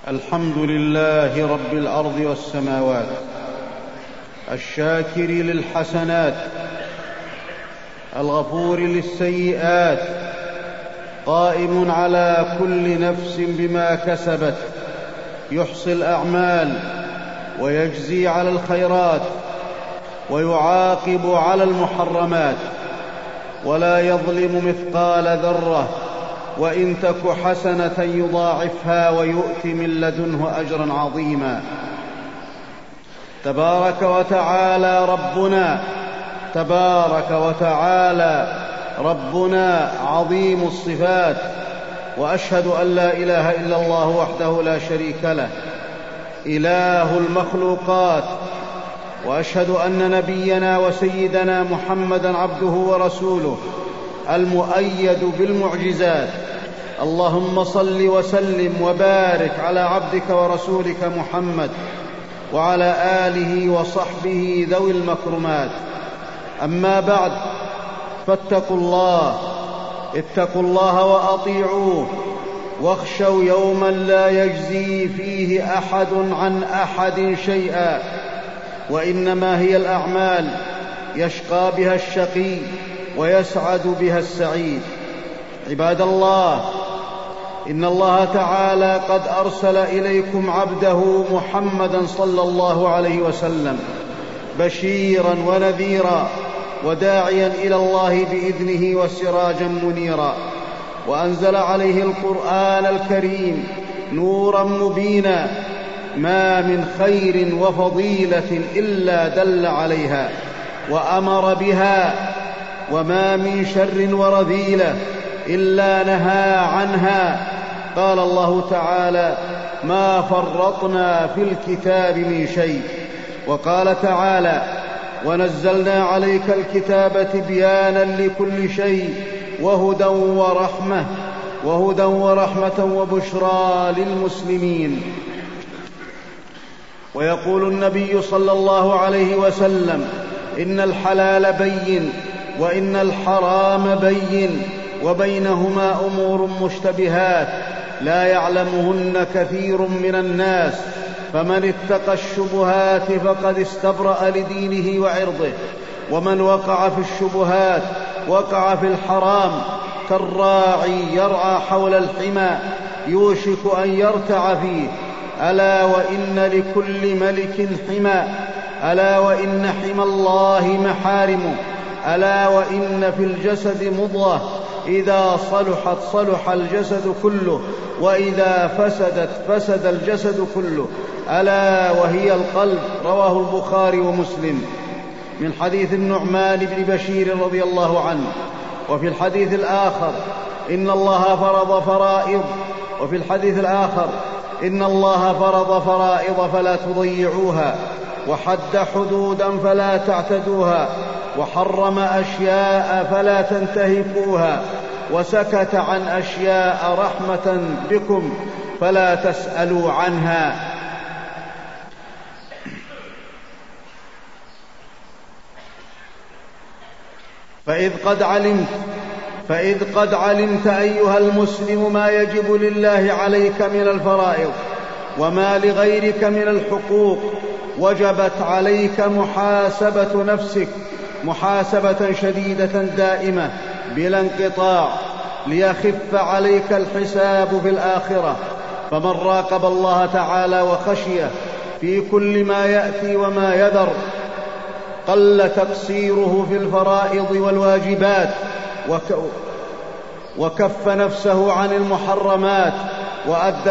الحمد لله رب الأرض والسماوات، الشاكر للحسنات، الغفور للسيئات، قائم على كل نفس بما كسبت، يحصي الأعمال ويجزي على الخيرات ويعاقب على المحرمات، ولا يظلم مثقال ذرة، وإن تك حسنة يضاعفها ويؤت من لدنه أجرا عظيما. تبارك وتعالى ربنا عظيم الصفات، وأشهد أن لا إله إلا الله وحده لا شريك له إله المخلوقات، وأشهد أن نبينا وسيدنا محمدًا عبده ورسوله المؤيد بالمعجزات. اللهم صل وسلم وبارك على عبدك ورسولك محمد وعلى آله وصحبه ذوي المكرمات. أما بعد، فاتقوا الله وأطيعوه، واخشوا يوما لا يجزي فيه أحد عن أحد شيئا، وإنما هي الأعمال يشقى بها الشقي ويسعد بها السعيد. عباد الله، إن الله تعالى قد أرسل إليكم عبده محمدًا صلى الله عليه وسلم بشيرًا ونذيرًا وداعيًا إلى الله بإذنه وسراجًا منيرًا، وأنزل عليه القرآن الكريم نورًا مبينًا، ما من خير وفضيلة إلا دل عليها وأمر بها، وما من شر ورذيلة إلا نهى عنها. قال الله تعالى: ما فرطنا في الكتاب من شيء. وقال تعالى: ونزلنا عليك الكتاب تبيانا لكل شيء وهدى ورحمة وبشرى للمسلمين. ويقول النبي صلى الله عليه وسلم: إن الحلال بين وإن الحرام بين، وبينهما أمور مشتبهات لا يعلمهن كثير من الناس، فمن اتقى الشبهات فقد استبرأ لدينه وعرضه، ومن وقع في الشبهات وقع في الحرام، كالراعي يرعى حول الحمى يوشك أن يرتع فيه. ألا وإن لكل ملك حمى، ألا وإن حمى الله محارمه، ألا وإن في الجسد مضغة إذا صلحت صلح الجسد كله، وإذا فسدت فسد الجسد كله، ألا وهي القلب. رواه البخاري ومسلم من حديث النعمان بن بشير رضي الله عنه. وفي الحديث الآخر: إن الله فرض فرائض، وفي الحديث الآخر: إن الله فرض فرائض فلا تضيعوها، وحد حدودا فلا تعتدوها، وحرم أشياء فلا تنتهكوها، وسكت عن أشياء رحمة بكم فلا تسألوا عنها. فإذ قد علمت أيها المسلم ما يجب لله عليك من الفرائض وما لغيرك من الحقوق، وجبت عليك محاسبة نفسك محاسبة شديدة دائمة بلا انقطاع، ليخف عليك الحساب في الآخرة. فمن راقب الله تعالى وخشيه في كل ما يأتي وما يذر قل تقصيره في الفرائض والواجبات، وكف نفسه عن المحرمات، وأدى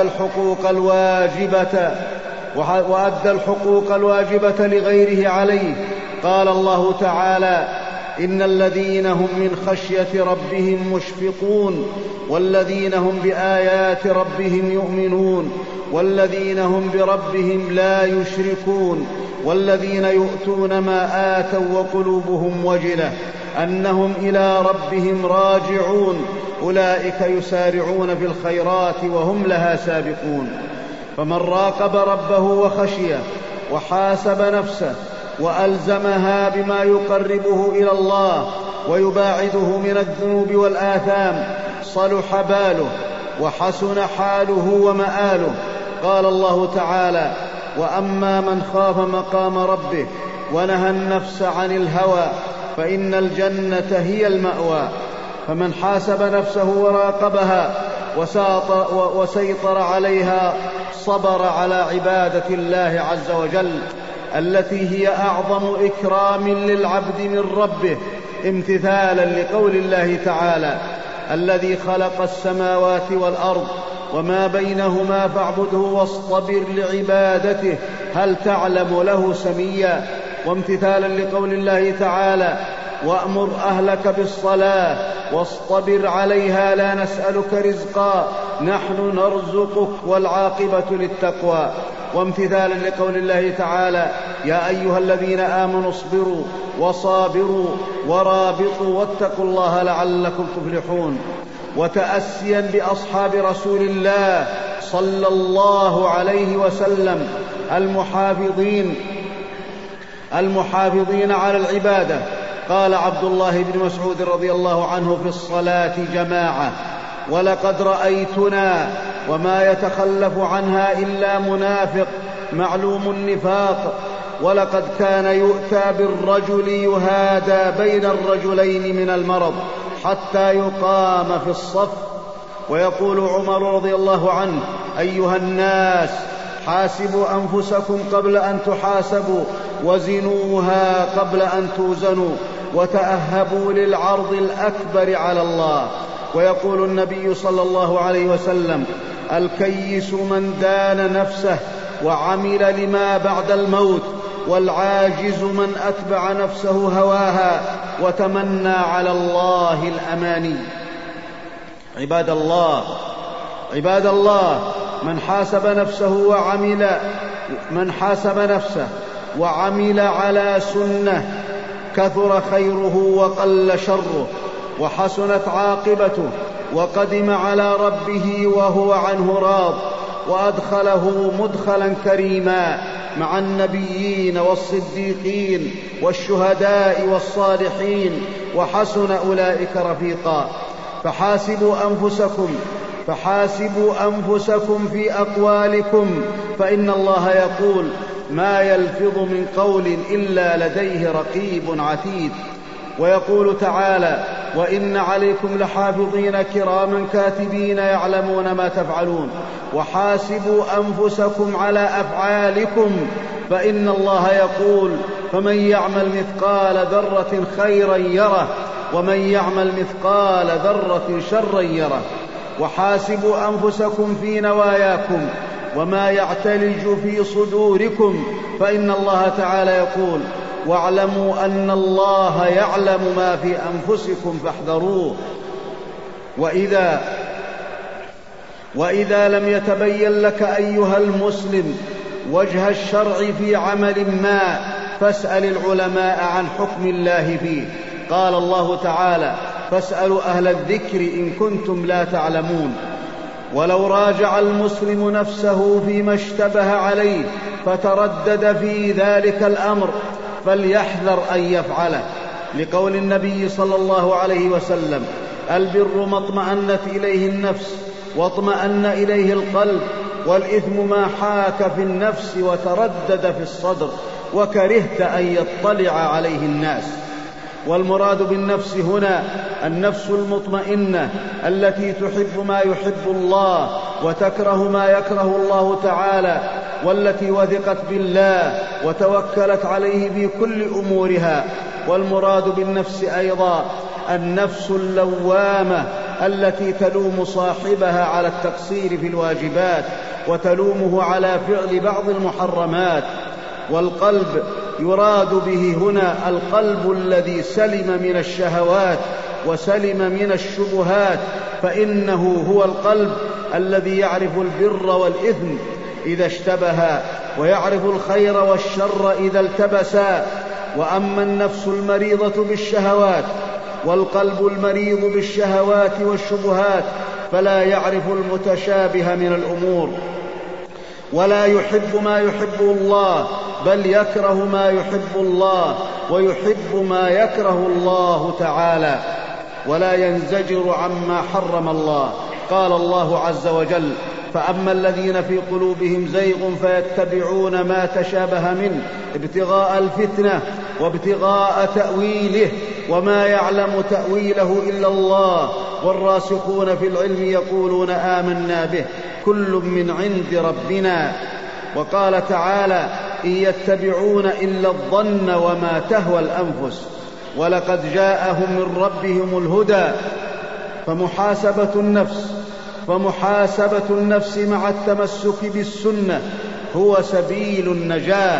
الحقوق الواجبة لغيره عليه. قال الله تعالى: إن الذين هم من خشية ربهم مشفقون، والذين هم بآيات ربهم يؤمنون، والذين هم بربهم لا يشركون، والذين يؤتون ما آتوا وقلوبهم وجلة أنهم إلى ربهم راجعون، أولئك يسارعون في الخيرات وهم لها سابقون. فمن راقب ربه وخشيه وحاسب نفسه وألزمها بما يقربه إلى الله ويباعده من الذنوب والآثام صلح باله وحسن حاله ومآله. قال الله تعالى: وأما من خاف مقام ربه ونهى النفس عن الهوى فإن الجنة هي المأوى. فمن حاسب نفسه وراقبها وسيطر عليها صبر على عبادة الله عز وجل التي هي أعظم إكرام للعبد من ربه، امتثالا لقول الله تعالى: الذي خلق السماوات والأرض وما بينهما فاعبده واصطبر لعبادته هل تعلم له سميا، وامتثالا لقول الله تعالى: وأمر أهلك بالصلاة واصطبر عليها لا نسألك رزقا نحن نرزقك والعاقبة للتقوى، وامتثالا لقول الله تعالى: يا أيها الذين آمنوا اصبروا وصابروا ورابطوا واتقوا الله لعلكم تفلحون، وتأسيا بأصحاب رسول الله صلى الله عليه وسلم المحافظين على العبادة. قال عبد الله بن مسعود رضي الله عنه في الصلاة جماعة: ولقد رأيتنا وما يتخلف عنها إلا منافق معلوم النفاق، ولقد كان يؤتى بالرجل يهادى بين الرجلين من المرض حتى يقام في الصف. ويقول عمر رضي الله عنه: أيها الناس حاسبوا أنفسكم قبل أن تحاسبوا وزنوها قبل أن توزنوا وتأهبوا للعرض الأكبر على الله. ويقول النبي صلى الله عليه وسلم: الكيس من دان نفسه وعمل لما بعد الموت، والعاجز من أتبع نفسه هواها وتمنى على الله الأماني. عباد الله، من حاسب نفسه وعمل على سنة كثر خيره وقل شره وحسنت عاقبته، وقدم على ربه وهو عنه راض، وأدخله مدخلا كريما مع النبيين والصديقين والشهداء والصالحين، وحسن أولئك رفيقا. فحاسبوا أنفسكم في أقوالكم، فإن الله يقول: ما يلفظ من قول إلا لديه رقيب عتيد. ويقول تعالى: وإن عليكم لحافظين كراما كاتبين يعلمون ما تفعلون. وحاسبوا أنفسكم على أفعالكم، فإن الله يقول: فمن يعمل مثقال ذرة خيرا يره ومن يعمل مثقال ذرة شرا يره. وحاسبوا أنفسكم في نواياكم وما يعتلج في صدوركم، فإن الله تعالى يقول: واعلموا أن الله يعلم ما في أنفسكم فاحذروه. وإذا لم يتبين لك أيها المسلم وجه الشرع في عمل ما فاسأل العلماء عن حكم الله فيه. قال الله تعالى: فاسألوا أهل الذكر إن كنتم لا تعلمون. ولو راجع المسلم نفسه فيما اشتبه عليه فتردد في ذلك الأمر فليحذر أن يفعله، لقول النبي صلى الله عليه وسلم: البر ما اطمأنت إليه النفس واطمأن إليه القلب، والإثم ما حاك في النفس وتردد في الصدر وكرهت أن يطلع عليه الناس. والمراد بالنفس هنا النفس المطمئنة التي تحب ما يحب الله وتكره ما يكره الله تعالى، والتي وثقت بالله وتوكلت عليه في كل أمورها. والمراد بالنفس أيضا النفس اللوامة التي تلوم صاحبها على التقصير في الواجبات وتلومه على فعل بعض المحرمات. والقلب يراد به هنا القلب الذي سلم من الشهوات وسلم من الشبهات، فإنه هو القلب الذي يعرف البر والإثم إذا اشتبها، ويعرف الخير والشر إذا التبسا. وأما النفس المريضة بالشهوات والقلب المريض بالشهوات والشبهات فلا يعرف المتشابه من الأمور، ولا يحب ما يحب الله، بل يكره ما يحب الله ويحب ما يكره الله تعالى، ولا ينزجر عما حرم الله. قال الله عز وجل: فأما الذين في قلوبهم زيغ فيتبعون ما تشابه منه ابتغاء الفتنة وابتغاء تأويله وما يعلم تأويله إلا الله والراسخون في العلم يقولون آمنا به كل من عند ربنا. وقال تعالى إن يتبعون إلا الظن وما تهوى الأنفس ولقد جاءهم من ربهم الهدى. فمحاسبة النفس مع التمسك بالسنة هو سبيل النجاة.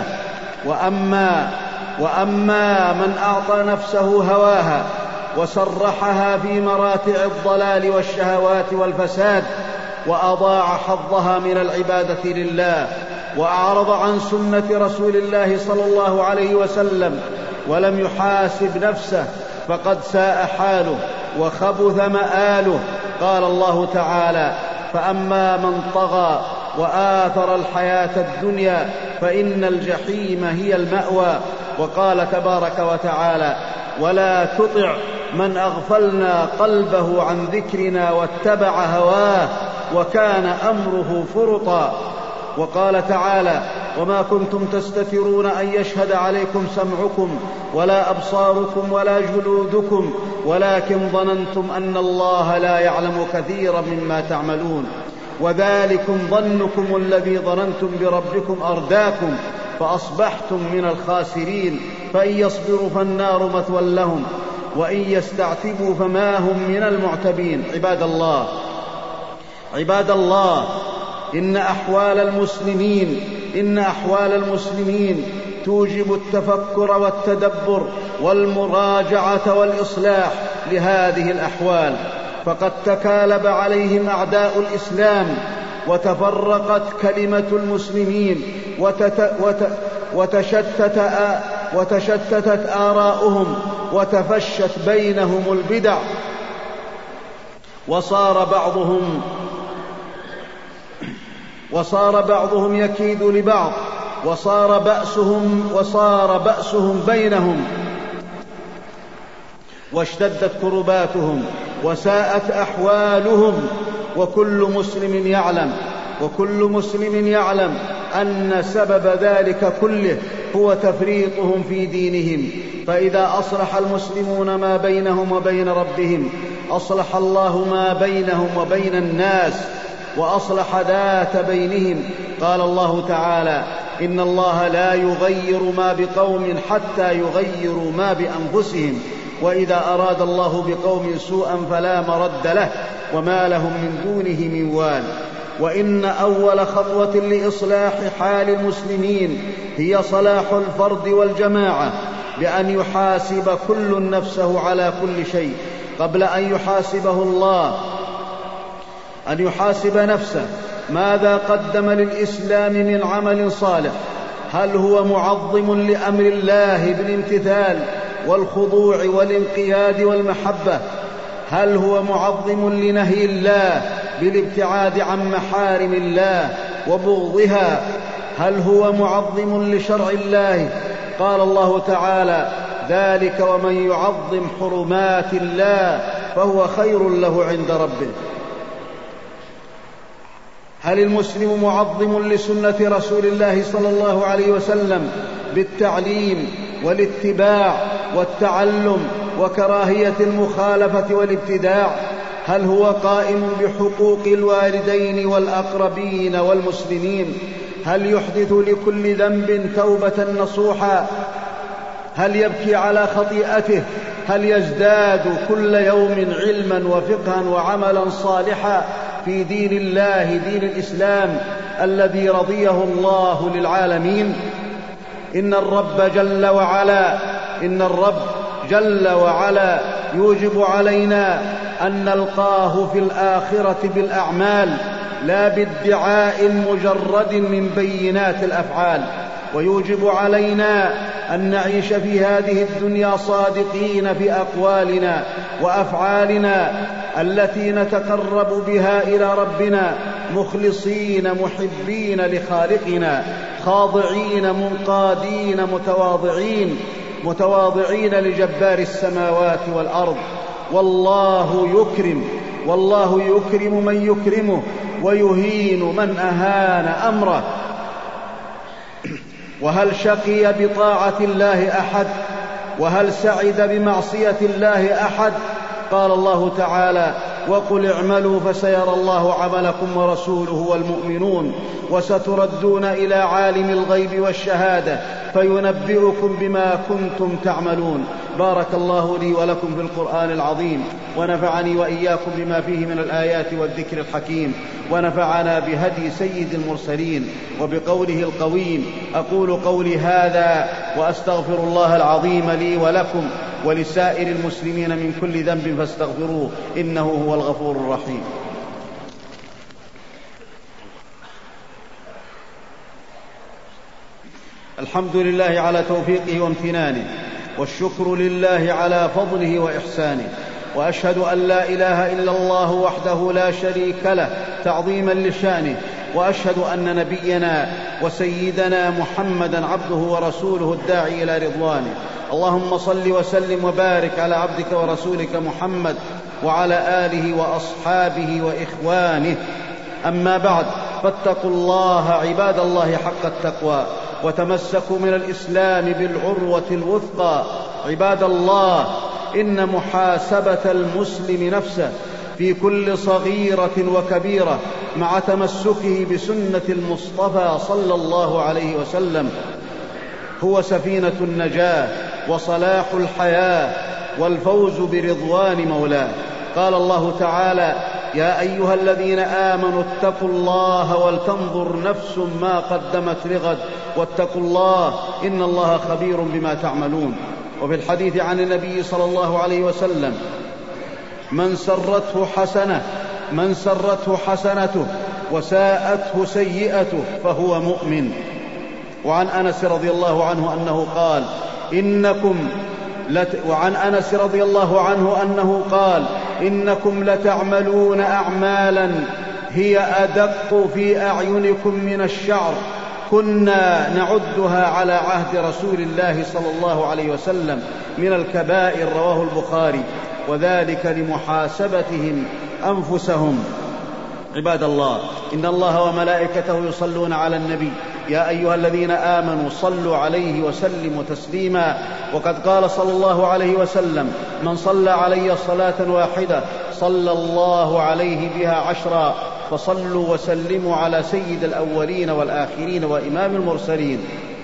وأما من أعطى نفسه هواها وسرحها في مراتع الضلال والشهوات والفساد وأضاع حظها من العبادة لله وأعرض عن سنة رسول الله صلى الله عليه وسلم ولم يحاسب نفسه فقد ساء حاله وخبث مآله. قال الله تعالى فأما من طغى وآثر الحياة الدنيا فإن الجحيم هي المأوى. وقال تبارك وتعالى ولا تطع من أغفلنا قلبه عن ذكرنا واتبع هواه وكان أمره فرطا. وقال تعالى وما كنتم تستترون أن يشهد عليكم سمعكم ولا أبصاركم ولا جلودكم ولكن ظننتم أن الله لا يعلم كثيرا مما تعملون وذلكم ظنكم الذي ظننتم بربكم أرداكم فأصبحتم من الخاسرين فإن يصبروا فالنار مثوى لهم وإن يستعتبوا فما هم من المعتبين. عباد الله إن أحوال المسلمين توجب التفكر والتدبر والمراجعة والإصلاح لهذه الأحوال، فقد تكالب عليهم أعداء الإسلام وتفرقت كلمة المسلمين وتشتتت آراؤهم وتفشت بينهم البدع وصار بعضهم يكيد لبعض وصار بأسهم بينهم واشتدت كرباتهم وساءت أحوالهم وكل مسلم يعلم أن سبب ذلك كله هو تفريطهم في دينهم. فإذا أصلح المسلمون ما بينهم وبين ربهم أصلح الله ما بينهم وبين الناس وأصلح ذات بينهم. قال الله تعالى إن الله لا يغير ما بقوم حتى يغيروا ما بأنفسهم وإذا أراد الله بقوم سوءا فلا مرد له وما لهم من دونه من وال. وإن أول خطوة لإصلاح حال المسلمين هي صلاح الفرد والجماعة بأن يحاسب كل نفسه على كل شيء قبل أن يحاسبه الله، أن يحاسب نفسه ماذا قدم للإسلام من عمل صالح، هل هو معظم لأمر الله بالامتثال والخضوع والانقياد والمحبة، هل هو معظم لنهي الله بالابتعاد عن محارم الله وبغضها، هل هو معظم لشرع الله. قال الله تعالى ذلك ومن يعظم حرمات الله فهو خير له عند ربه. هل المسلم معظم لسنة رسول الله صلى الله عليه وسلم بالتعليم والاتباع والتعلم وكراهية المخالفة والابتداع؟ هل هو قائم بحقوق الوالدين والأقربين والمسلمين؟ هل يحدث لكل ذنب توبة نصوحا؟ هل يبكي على خطيئته؟ هل يزداد كل يوم علما وفقها وعملا صالحا في دين الله دين الإسلام الذي رضيه الله للعالمين؟ إن الرب جل وعلا يوجب علينا أن نلقاه في الآخرة بالأعمال لا بادعاء مجرد من بينات الأفعال، ويوجب علينا أن نعيش في هذه الدنيا صادقين في أقوالنا وأفعالنا التي نتقرب بها إلى ربنا، مخلصين محبين لخالقنا، خاضعين منقادين متواضعين لجبار السماوات والأرض. والله يكرم والله يكرم من يكرمه ويهين من أهان أمره. وهل شقي بطاعة الله أحد؟ وهل سعد بمعصية الله أحد؟ قال الله تعالى: وقل اعملوا فسيرى الله عملكم ورسوله والمؤمنون وستردون إلى عالم الغيب والشهادة فينبئكم بما كنتم تعملون. بارك الله لي ولكم في القرآن العظيم، ونفعني وإياكم بما فيه من الآيات والذكر الحكيم، ونفعنا بهدي سيد المرسلين وبقوله القويم. أقول قولي هذا وأستغفر الله العظيم لي ولكم ولسائر المسلمين من كل ذنب فاستغفروه إنه هو الغفور الرحيم. الحمد لله على توفيقه وامتنانه، والشكر لله على فضله وإحسانه، وأشهد أن لا إله إلا الله وحده لا شريك له تعظيما لشانه، وأشهد أن نبينا وسيدنا محمدا عبده ورسوله الداعي إلى رضوانه. اللهم صل وسلم وبارك على عبدك ورسولك محمد وعلى آله وأصحابه وإخوانه. أما بعد، فاتقوا الله عباد الله حق التقوى، وتمسكوا من الإسلام بالعروة الوثقى. عباد الله، إن محاسبة المسلم نفسه في كل صغيرة وكبيرة مع تمسكه بسنة المصطفى صلى الله عليه وسلم هو سفينة النجاة وصلاح الحياة والفوز برضوان مولاه. قال الله تعالى: يا أيها الذين آمنوا اتقوا الله ولتنظر نفس ما قدمت لغد واتقوا الله إن الله خبير بما تعملون. وفي الحديث عن النبي صلى الله عليه وسلم: من سرته حسنته وساءته سيئته فهو مؤمن. وعن أنس رضي الله عنه أنه قال: إنكم لتعملون أعمالا هي أدق في أعينكم من الشعر كنا نعدها على عهد رسول الله صلى الله عليه وسلم من الكبائر. رواه البخاري. وذلك لمحاسبتهم أنفسهم. عباد الله، إن الله وملائكته يصلون على النبي يا أيها الذين آمنوا صلوا عليه وسلموا تسليما. وقد قال صلى الله عليه وسلم: من صلى علي صلاة واحدة صلى الله عليه بها 10. فصلوا وسلموا على سيد الأولين والآخرين وإمام المرسلين.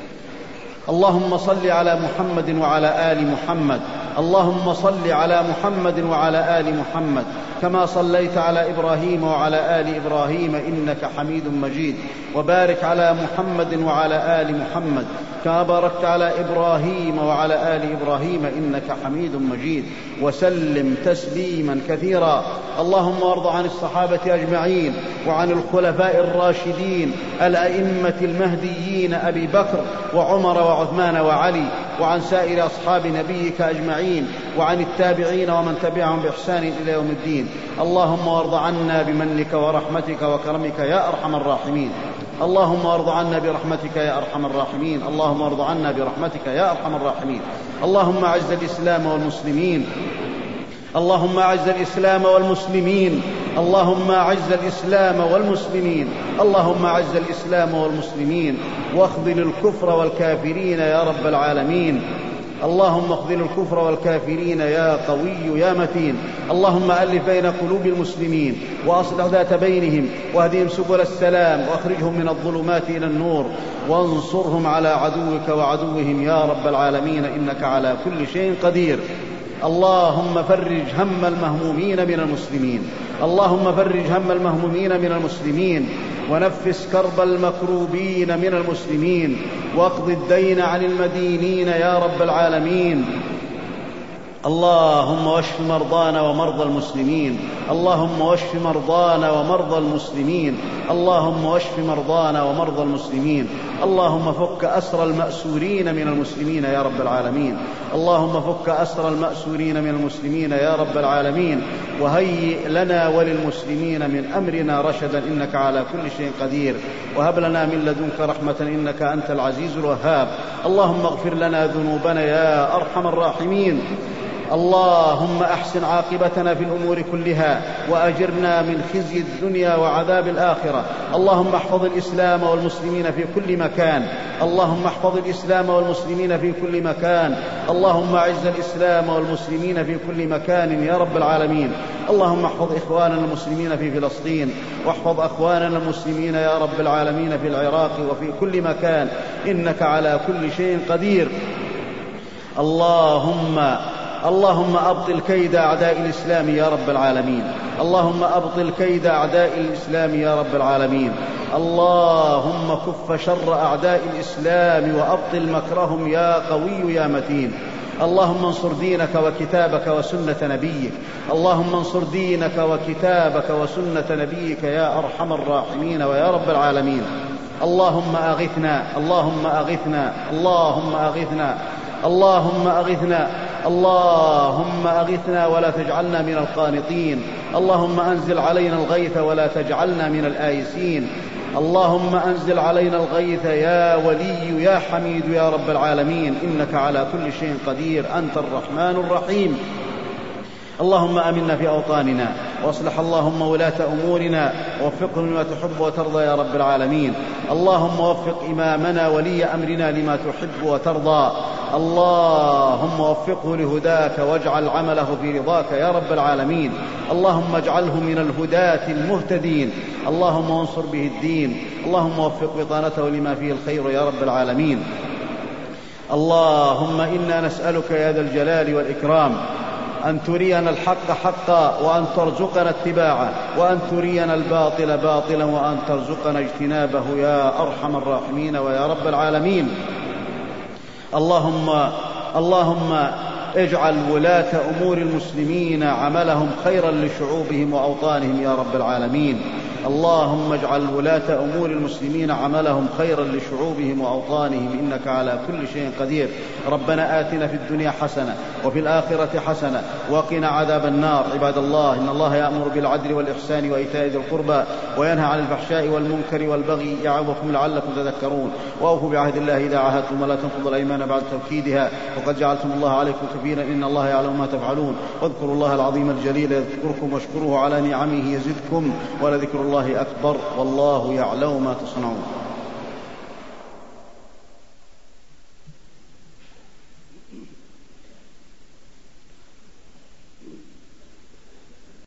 اللهم صل على محمد وعلى آل محمد. اللهم صل على محمد وعلى آل محمد كما صليت على إبراهيم وعلى آل إبراهيم إنك حميد مجيد. وبارك على محمد وعلى آل محمد كما باركت على إبراهيم وعلى آل إبراهيم إنك حميد مجيد. وسلم تسليما كثيرا. اللهم وارض عن الصحابة أجمعين وعن الخلفاء الراشدين الأئمة المهديين أبي بكر وعمر وعثمان وعلي، وعن سائر أصحاب نبيك أجمعين، وعن التابعين ومن تبعهم بإحسان إلى يوم الدين. اللهم وارض عنا بمنك ورحمتك وكرمك يا أرحم الراحمين. اللهم وارض عنا برحمتك يا أرحم الراحمين. اللهم وارض عنا برحمتك يا أرحم الراحمين. اللهم أعز الإسلام والمسلمين. اللهم أعز الإسلام والمسلمين. اللهم أعز الإسلام والمسلمين. اللهم أعز الإسلام والمسلمين واخذل الكفر والكافرين يا رب العالمين. اللهم اخذل الكفر والكافرين يا قوي يا متين. اللهم ألف بين قلوب المسلمين وأصلح ذات بينهم واهدهم سبل السلام واخرجهم من الظلمات إلى النور وانصرهم على عدوك وعدوهم يا رب العالمين إنك على كل شيء قدير. اللهم فرج هم المهمومين من المسلمين. اللهم فرج هم المهمومين من المسلمين ونفس كرب المكروبين من المسلمين واقض الدين عن المدينين يا رب العالمين. اللهم واشف مرضانا ومرضى المسلمين. اللهم واشف مرضانا ومرضى المسلمين. اللهم واشف مرضانا ومرضى المسلمين. اللهم فك أسر المأسورين من المسلمين يا رب العالمين. اللهم فك أسر المأسورين من المسلمين يا رب العالمين. وهيئ لنا وللمسلمين من أمرنا رشدا إنك على كل شيء قدير. وهب لنا من لدنك رحمة إنك أنت العزيز الوهاب. اللهم اغفر لنا ذنوبنا يا أرحم الراحمين. اللهم أحسن عاقبتنا في الأمور كلها وأجرنا من خزي الدنيا وعذاب الآخرة. اللهم احفظ الإسلام والمسلمين في كل مكان. اللهم احفظ الإسلام والمسلمين في كل مكان. اللهم أعز الإسلام والمسلمين في كل مكان يا رب العالمين. اللهم احفظ إخواننا المسلمين في فلسطين، واحفظ أخواننا المسلمين يا رب العالمين في العراق وفي كل مكان، إنك على كل شيء قدير. اللهم أبطل كيد أعداء الإسلام يا رب العالمين. اللهم أبطل كيد أعداء الإسلام يا رب العالمين. اللهم كف شر أعداء الإسلام وأبطل مكرهم يا قوي يا متين. اللهم انصر دينك وكتابك وسنة نبيك. اللهم انصر دينك وكتابك وسنة نبيك يا أرحم الراحمين ويا رب العالمين. اللهم أغثنا، اللهم أغثنا، اللهم أغثنا، اللهم أغثنا، اللهم أغثنا ولا تجعلنا من القانطين. اللهم أنزل علينا الغيث ولا تجعلنا من الآيسين. اللهم أنزل علينا الغيث يا ولي يا حميد يا رب العالمين، إنك على كل شيء قدير، أنت الرحمن الرحيم. اللهم آمنا في أوطاننا، واصلح اللهم ولاة أمورنا، ووفقهم لما تحب وترضى يا رب العالمين. اللهم وفق إمامنا ولي أمرنا لما تحب وترضى. اللهم وفقه لهداك، واجعل عمله في رضاك يا رب العالمين. اللهم اجعله من الهداة المهتدين. اللهم انصر به الدين. اللهم وفق بطانته لما فيه الخير يا رب العالمين. اللهم إنا نسألك يا ذا الجلال والإكرام أن ترينا الحق حقا، وأن ترزقنا اتباعه، وأن ترينا الباطل باطلا، وأن ترزقنا اجتنابه يا أرحم الراحمين ويا رب العالمين. اللهم اجعل ولاة أمور المسلمين عملهم خيرا لشعوبهم وأوطانهم يا رب العالمين. اللهم اجعل ولاة أمور المسلمين عملهم خيرا لشعوبهم وأوطانهم، إنك على كل شيء قدير. ربنا آتنا في الدنيا حسنة وفي الآخرة حسنة وقنا عذاب النار. عباد الله، إن الله يأمر بالعدل والإحسان وإيتاء ذي القربى وينهى عن الفحشاء والمنكر والبغي يعظكم لعلكم تذكرون. وأوفوا بعهد الله إذا عاهدتم، ولا تنقضوا الأيمان بعد توكيدها، وقد جعلتم الله عليكم كفيلا، إن الله يعلم ما تفعلون. واذكروا الله العظيم الجليل يذكركم، واشكروه على نعمه يزدكم، ولذكر الله أكبر، والله يعلم ما تصنعون.